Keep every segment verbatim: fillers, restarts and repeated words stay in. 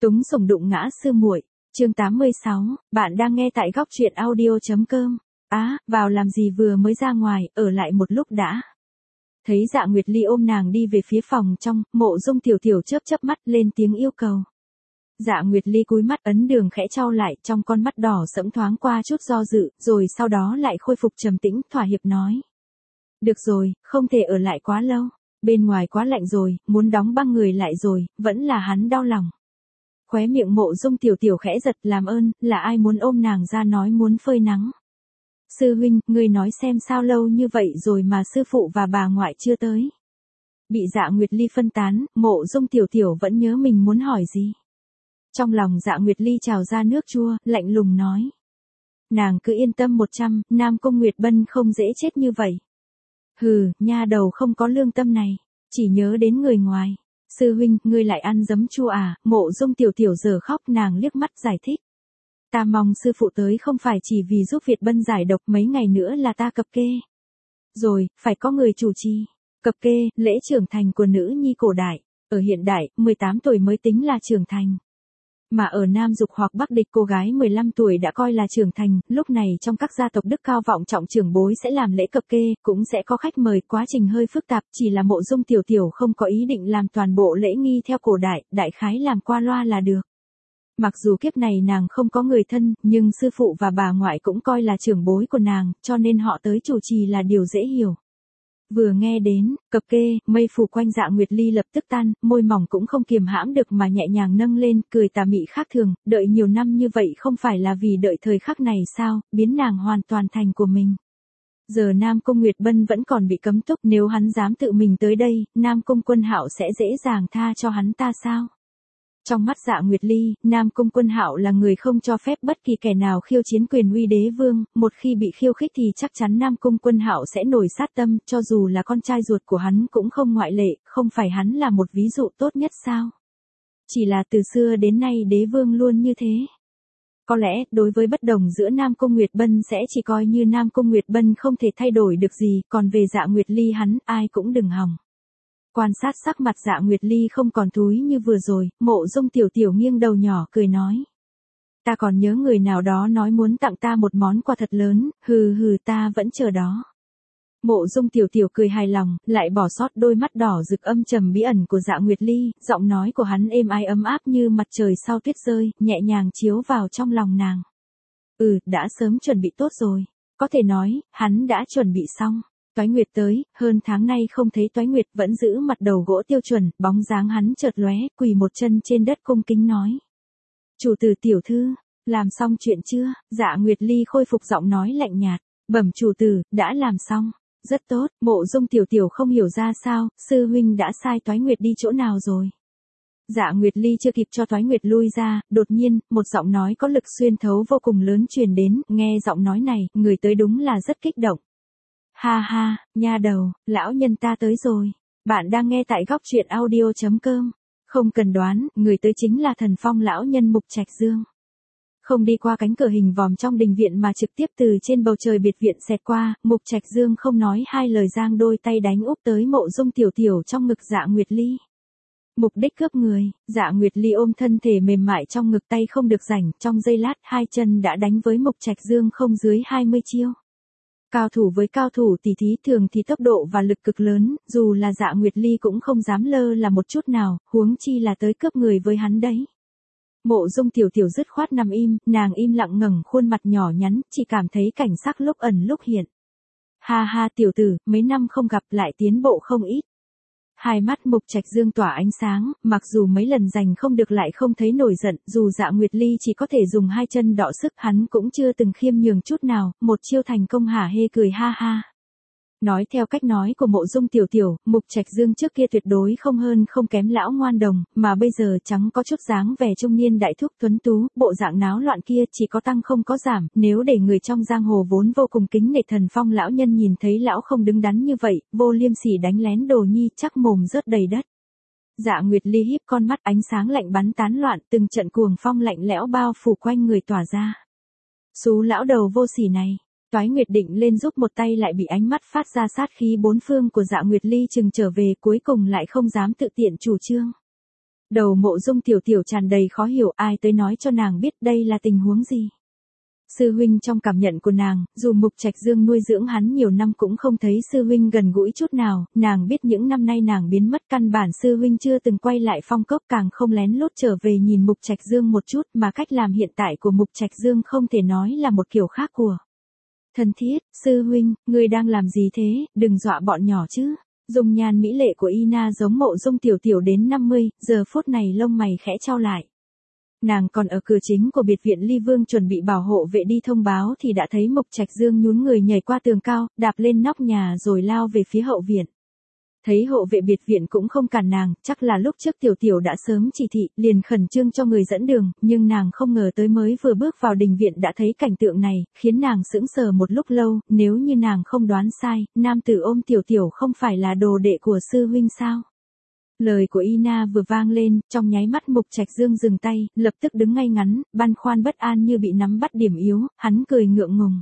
Túng sủng đụng ngã sư muội. Chương tám mươi sáu, bạn đang nghe tại góc truyện audio chấm com. Á, vào làm gì vừa mới ra ngoài, ở lại một lúc đã. Thấy Dạ Nguyệt Ly ôm nàng đi về phía phòng trong, Mộ Dung Tiểu Tiểu chớp chớp mắt lên tiếng yêu cầu. Dạ Nguyệt Ly cúi mắt ấn đường khẽ chau lại, trong con mắt đỏ sẫm thoáng qua chút do dự, rồi sau đó lại khôi phục trầm tĩnh, thỏa hiệp nói. Được rồi, không thể ở lại quá lâu. Bên ngoài quá lạnh rồi, muốn đóng băng người lại rồi, vẫn là hắn đau lòng. Khóe miệng Mộ Dung Tiểu Tiểu khẽ giật, làm ơn, là ai muốn ôm nàng ra nói muốn phơi nắng. Sư huynh, ngươi nói xem sao lâu như vậy rồi mà sư phụ và bà ngoại chưa tới. Bị Dạ Nguyệt Ly phân tán, Mộ Dung Tiểu Tiểu vẫn nhớ mình muốn hỏi gì. Trong lòng Dạ Nguyệt Ly trào ra nước chua, lạnh lùng nói. Nàng cứ yên tâm một trăm, Nam Cung Nguyệt Bân không dễ chết như vậy. Hừ, nha đầu không có lương tâm này, chỉ nhớ đến người ngoài. Sư huynh, ngươi lại ăn giấm chua à? Mộ Dung Tiểu Tiểu giờ khóc, nàng liếc mắt giải thích. Ta mong sư phụ tới không phải chỉ vì giúp Việt Bân giải độc, mấy ngày nữa là ta cập kê. Rồi, phải có người chủ trì. Cập kê, lễ trưởng thành của nữ nhi cổ đại. Ở hiện đại, mười tám tuổi mới tính là trưởng thành. Mà ở Nam Dục hoặc Bắc Địch cô gái mười lăm tuổi đã coi là trưởng thành, lúc này trong các gia tộc đức cao vọng trọng trưởng bối sẽ làm lễ cập kê, cũng sẽ có khách mời, quá trình hơi phức tạp, chỉ là Mộ Dung Tiểu Tiểu không có ý định làm toàn bộ lễ nghi theo cổ đại, đại khái làm qua loa là được. Mặc dù kiếp này nàng không có người thân, nhưng sư phụ và bà ngoại cũng coi là trưởng bối của nàng, cho nên họ tới chủ trì là điều dễ hiểu. Vừa nghe đến, cập kê, mây phủ quanh Dạ Nguyệt Ly lập tức tan, môi mỏng cũng không kiềm hãm được mà nhẹ nhàng nâng lên, cười tà mị khác thường, đợi nhiều năm như vậy không phải là vì đợi thời khắc này sao, biến nàng hoàn toàn thành của mình. Giờ Nam Cung Nguyệt Bân vẫn còn bị cấm túc, nếu hắn dám tự mình tới đây, Nam Cung Quân Hạo sẽ dễ dàng tha cho hắn ta sao? Trong mắt Dạ Nguyệt Ly, Nam Cung Quân Hạo là người không cho phép bất kỳ kẻ nào khiêu chiến quyền uy đế vương, một khi bị khiêu khích thì chắc chắn Nam Cung Quân Hạo sẽ nổi sát tâm, cho dù là con trai ruột của hắn cũng không ngoại lệ, không phải hắn là một ví dụ tốt nhất sao? Chỉ là từ xưa đến nay đế vương luôn như thế. Có lẽ, đối với bất đồng giữa Nam Cung Nguyệt Bân sẽ chỉ coi như Nam Cung Nguyệt Bân không thể thay đổi được gì, còn về Dạ Nguyệt Ly hắn, ai cũng đừng hòng. Quan sát sắc mặt Dạ Nguyệt Ly không còn thúi như vừa rồi, Mộ Dung Tiểu Tiểu nghiêng đầu nhỏ cười nói. Ta còn nhớ người nào đó nói muốn tặng ta một món quà thật lớn, hừ hừ ta vẫn chờ đó. Mộ Dung Tiểu Tiểu cười hài lòng, lại bỏ sót đôi mắt đỏ rực âm trầm bí ẩn của Dạ Nguyệt Ly, giọng nói của hắn êm ái ấm áp như mặt trời sau tuyết rơi, nhẹ nhàng chiếu vào trong lòng nàng. Ừ, đã sớm chuẩn bị tốt rồi. Có thể nói, hắn đã chuẩn bị xong. Toái Nguyệt tới, hơn tháng nay không thấy Toái Nguyệt, vẫn giữ mặt đầu gỗ tiêu chuẩn, bóng dáng hắn chợt lóe, quỳ một chân trên đất cung kính nói. Chủ tử tiểu thư, làm xong chuyện chưa? Dạ Nguyệt Ly khôi phục giọng nói lạnh nhạt, bẩm chủ tử, đã làm xong. Rất tốt, Mộ Dung Tiểu Tiểu không hiểu ra sao, sư huynh đã sai Toái Nguyệt đi chỗ nào rồi. Dạ Nguyệt Ly chưa kịp cho Toái Nguyệt lui ra, đột nhiên, một giọng nói có lực xuyên thấu vô cùng lớn truyền đến, nghe giọng nói này, người tới đúng là rất kích động. Ha ha, nha đầu, lão nhân ta tới rồi. Bạn đang nghe tại góc truyện audio chấm com. Không cần đoán, người tới chính là Thần Phong lão nhân Mục Trạch Dương. Không đi qua cánh cửa hình vòm trong đình viện mà trực tiếp từ trên bầu trời biệt viện xẹt qua, Mục Trạch Dương không nói hai lời giang đôi tay đánh úp tới Mộ Dung Tiểu Tiểu trong ngực Dạ Nguyệt Ly. Mục đích cướp người, Dạ Nguyệt Ly ôm thân thể mềm mại trong ngực, tay không được rảnh, trong giây lát hai chân đã đánh với Mục Trạch Dương không dưới hai mươi chiêu. Cao thủ với cao thủ tỉ thí thường thì tốc độ và lực cực lớn, dù là Dạ Nguyệt Ly cũng không dám lơ là một chút nào, huống chi là tới cướp người với hắn đấy. Mộ Dung Tiểu Tiểu dứt khoát nằm im, nàng im lặng ngẩng khuôn mặt nhỏ nhắn, chỉ cảm thấy cảnh sắc lúc ẩn lúc hiện. Ha ha tiểu tử, mấy năm không gặp lại tiến bộ không ít. Hai mắt Mục Trạch Dương tỏa ánh sáng, mặc dù mấy lần giành không được lại không thấy nổi giận, dù Dạ Nguyệt Ly chỉ có thể dùng hai chân đọ sức, hắn cũng chưa từng khiêm nhường chút nào, một chiêu thành công hả hê cười ha ha. Nói theo cách nói của Mộ Dung Tiểu Tiểu, Mục Trạch Dương trước kia tuyệt đối không hơn không kém lão ngoan đồng, mà bây giờ chẳng có chút dáng vẻ trung niên đại thúc tuấn tú, bộ dạng náo loạn kia chỉ có tăng không có giảm, nếu để người trong giang hồ vốn vô cùng kính nể Thần Phong lão nhân nhìn thấy lão không đứng đắn như vậy, vô liêm sỉ đánh lén đồ nhi chắc mồm rớt đầy đất. Dạ Nguyệt Ly híp con mắt, ánh sáng lạnh bắn tán loạn, từng trận cuồng phong lạnh lẽo bao phủ quanh người tỏa ra. Xú lão đầu vô sỉ này. Toái Nguyệt định lên giúp một tay lại bị ánh mắt phát ra sát khí bốn phương của Dạ Nguyệt Ly chừng trở về, cuối cùng lại không dám tự tiện chủ trương. Đầu Mộ Dung tiểu tiểu tràn đầy khó hiểu, ai tới nói cho nàng biết đây là tình huống gì. Sư huynh trong cảm nhận của nàng, dù Mục Trạch Dương nuôi dưỡng hắn nhiều năm cũng không thấy sư huynh gần gũi chút nào, nàng biết những năm nay nàng biến mất căn bản sư huynh chưa từng quay lại Phong Cốc, càng không lén lút trở về nhìn Mục Trạch Dương một chút, mà cách làm hiện tại của Mục Trạch Dương không thể nói là một kiểu khác của. Thân thiết, sư huynh, ngươi đang làm gì thế, đừng dọa bọn nhỏ chứ. Dung nhan mỹ lệ của Ina giống Mộ Dung tiểu tiểu đến năm mươi, giờ phút này lông mày khẽ chau lại. Nàng còn ở cửa chính của biệt viện Ly Vương chuẩn bị bảo hộ vệ đi thông báo thì đã thấy Mục Trạch Dương nhún người nhảy qua tường cao, đạp lên nóc nhà rồi lao về phía hậu viện. Thấy hộ vệ biệt viện cũng không cản nàng, chắc là lúc trước tiểu tiểu đã sớm chỉ thị, liền khẩn trương cho người dẫn đường, nhưng nàng không ngờ tới mới vừa bước vào đình viện đã thấy cảnh tượng này, khiến nàng sững sờ một lúc lâu, nếu như nàng không đoán sai, nam tử ôm tiểu tiểu không phải là đồ đệ của sư huynh sao? Lời của Ina vừa vang lên, trong nháy mắt Mục Trạch Dương dừng tay, lập tức đứng ngay ngắn, băn khoăn bất an như bị nắm bắt điểm yếu, hắn cười ngượng ngùng.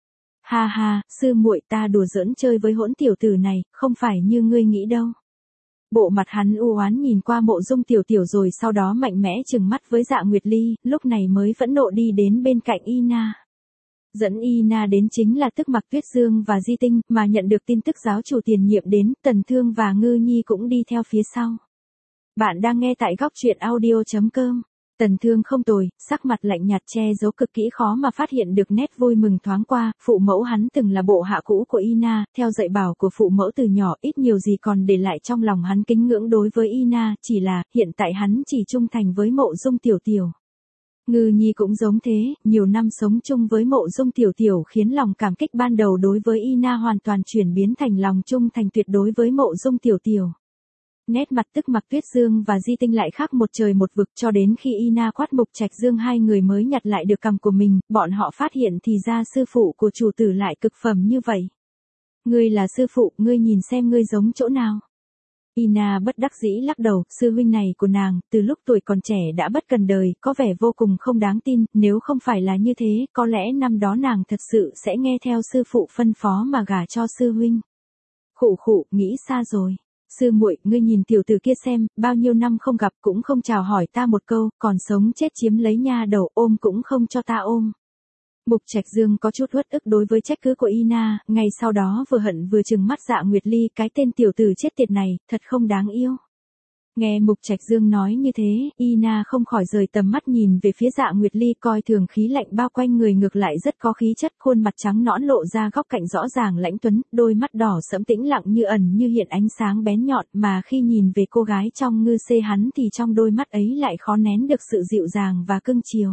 Ha ha, sư muội, ta đùa giỡn chơi với hỗn tiểu tử này, không phải như ngươi nghĩ đâu. Bộ mặt hắn u oán nhìn qua Mộ Dung tiểu tiểu rồi sau đó mạnh mẽ trừng mắt với Dạ Nguyệt Ly, lúc này mới phẫn nộ đi đến bên cạnh Ina. Dẫn Ina đến chính là Tức Mặc Tuyết Dương và Di Tinh, mà nhận được tin tức giáo chủ tiền nhiệm đến, Tần Thương và Ngư Nhi cũng đi theo phía sau. Bạn đang nghe tại góc truyện audio chấm com. Tần Thương không tồi, sắc mặt lạnh nhạt che giấu cực kỹ khó mà phát hiện được nét vui mừng thoáng qua, phụ mẫu hắn từng là bộ hạ cũ của Ina, theo dạy bảo của phụ mẫu từ nhỏ ít nhiều gì còn để lại trong lòng hắn kính ngưỡng đối với Ina, chỉ là, hiện tại hắn chỉ trung thành với Mộ Dung tiểu tiểu. Ngư Nhi cũng giống thế, nhiều năm sống chung với Mộ Dung tiểu tiểu khiến lòng cảm kích ban đầu đối với Ina hoàn toàn chuyển biến thành lòng trung thành tuyệt đối với Mộ Dung tiểu tiểu. Nét mặt Tức Mặc Tuyết Dương và Di Tinh lại khác một trời một vực cho đến khi Ina quát Mục Trạch Dương hai người mới nhặt lại được cằm của mình, bọn họ phát hiện thì ra sư phụ của chủ tử lại cực phẩm như vậy. Ngươi là sư phụ, ngươi nhìn xem ngươi giống chỗ nào. Ina bất đắc dĩ lắc đầu, sư huynh này của nàng, từ lúc tuổi còn trẻ đã bất cần đời, có vẻ vô cùng không đáng tin, nếu không phải là như thế, có lẽ năm đó nàng thật sự sẽ nghe theo sư phụ phân phó mà gả cho sư huynh. Khụ khụ, nghĩ xa rồi. Sư muội, ngươi nhìn tiểu tử kia xem, bao nhiêu năm không gặp cũng không chào hỏi ta một câu, còn sống chết chiếm lấy nha đầu, ôm cũng không cho ta ôm. Mục Trạch Dương có chút uất ức đối với trách cứ của Ina, ngay sau đó vừa hận vừa trừng mắt Dạ Nguyệt Ly, cái tên tiểu tử chết tiệt này, thật không đáng yêu. Nghe Mục Trạch Dương nói như thế, Ina không khỏi rời tầm mắt nhìn về phía Dạ Nguyệt Ly, coi thường khí lạnh bao quanh người ngược lại rất có khí chất, khuôn mặt trắng nõn lộ ra góc cạnh rõ ràng lãnh tuấn, đôi mắt đỏ sẫm tĩnh lặng như ẩn như hiện ánh sáng bén nhọn, mà khi nhìn về cô gái trong ngư xê hắn thì trong đôi mắt ấy lại khó nén được sự dịu dàng và cưng chiều.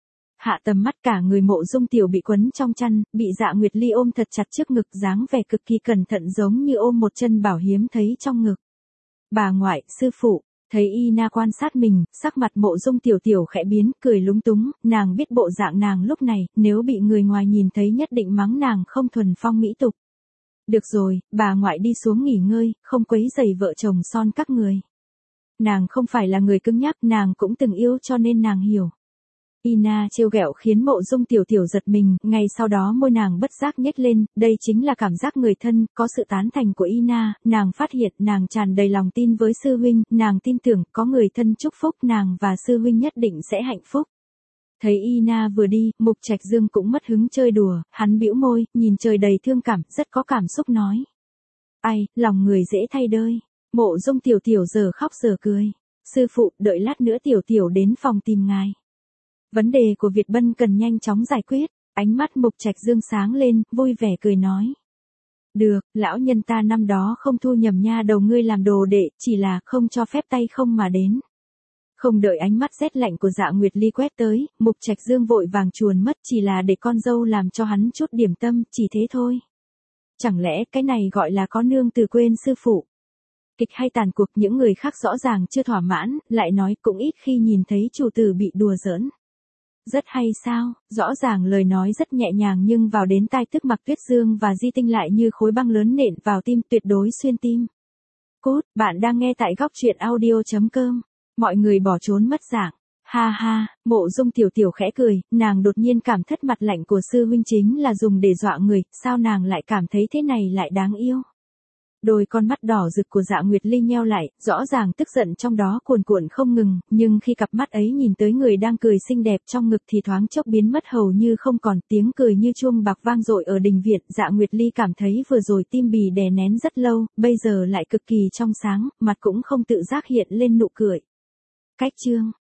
Hạ tầm mắt cả người Mộ Dung tiểu bị quấn trong chăn, bị Dạ Nguyệt Ly ôm thật chặt trước ngực, dáng vẻ cực kỳ cẩn thận giống như ôm một chân bảo hiếm thấy trong ngực. Bà ngoại, sư phụ, thấy Ina quan sát mình, sắc mặt Mộ Dung tiểu tiểu khẽ biến, cười lúng túng, nàng biết bộ dạng nàng lúc này, nếu bị người ngoài nhìn thấy nhất định mắng nàng không thuần phong mỹ tục. Được rồi, bà ngoại đi xuống nghỉ ngơi, không quấy rầy vợ chồng son các người. Nàng không phải là người cứng nhắc, nàng cũng từng yêu cho nên nàng hiểu. Ina trêu ghẹo khiến Mộ Dung tiểu tiểu giật mình, ngay sau đó môi nàng bất giác nhếch lên, đây chính là cảm giác người thân, có sự tán thành của Ina, nàng phát hiện nàng tràn đầy lòng tin với sư huynh, nàng tin tưởng có người thân chúc phúc nàng và sư huynh nhất định sẽ hạnh phúc. Thấy Ina vừa đi, Mục Trạch Dương cũng mất hứng chơi đùa, hắn bĩu môi, nhìn trời đầy thương cảm, rất có cảm xúc nói. Ai, lòng người dễ thay đơi. Mộ Dung tiểu tiểu giờ khóc giờ cười. Sư phụ, đợi lát nữa tiểu tiểu đến phòng tìm ngài. Vấn đề của Việt Bân cần nhanh chóng giải quyết, ánh mắt Mục Trạch Dương sáng lên, vui vẻ cười nói. Được, lão nhân ta năm đó không thu nhầm nha đầu ngươi làm đồ đệ, chỉ là không cho phép tay không mà đến. Không đợi ánh mắt rét lạnh của Dạ Nguyệt Ly quét tới, Mục Trạch Dương vội vàng chuồn mất, chỉ là để con dâu làm cho hắn chút điểm tâm, chỉ thế thôi. Chẳng lẽ cái này gọi là có nương từ quên sư phụ? Kịch hay tàn cuộc, những người khác rõ ràng chưa thỏa mãn, lại nói cũng ít khi nhìn thấy chủ tử bị đùa giỡn. Rất hay sao, rõ ràng lời nói rất nhẹ nhàng nhưng vào đến tai Tức Mặc Tuyết Dương và Di Tinh lại như khối băng lớn nện vào tim, tuyệt đối xuyên tim. Cốt, bạn đang nghe tại góc truyện audio chấm com. Mọi người bỏ trốn mất dạng. Ha ha, Mộ Dung tiểu tiểu khẽ cười, nàng đột nhiên cảm thất mặt lạnh của sư huynh chính là dùng để dọa người, sao nàng lại cảm thấy thế này lại đáng yêu. Đôi con mắt đỏ rực của Dạ Nguyệt Ly nheo lại, rõ ràng tức giận trong đó cuồn cuộn không ngừng, nhưng khi cặp mắt ấy nhìn tới người đang cười xinh đẹp trong ngực thì thoáng chốc biến mất hầu như không còn, tiếng cười như chuông bạc vang dội ở đình viện. Dạ Nguyệt Ly cảm thấy vừa rồi tim bì đè nén rất lâu, bây giờ lại cực kỳ trong sáng, mặt cũng không tự giác hiện lên nụ cười. Cách chương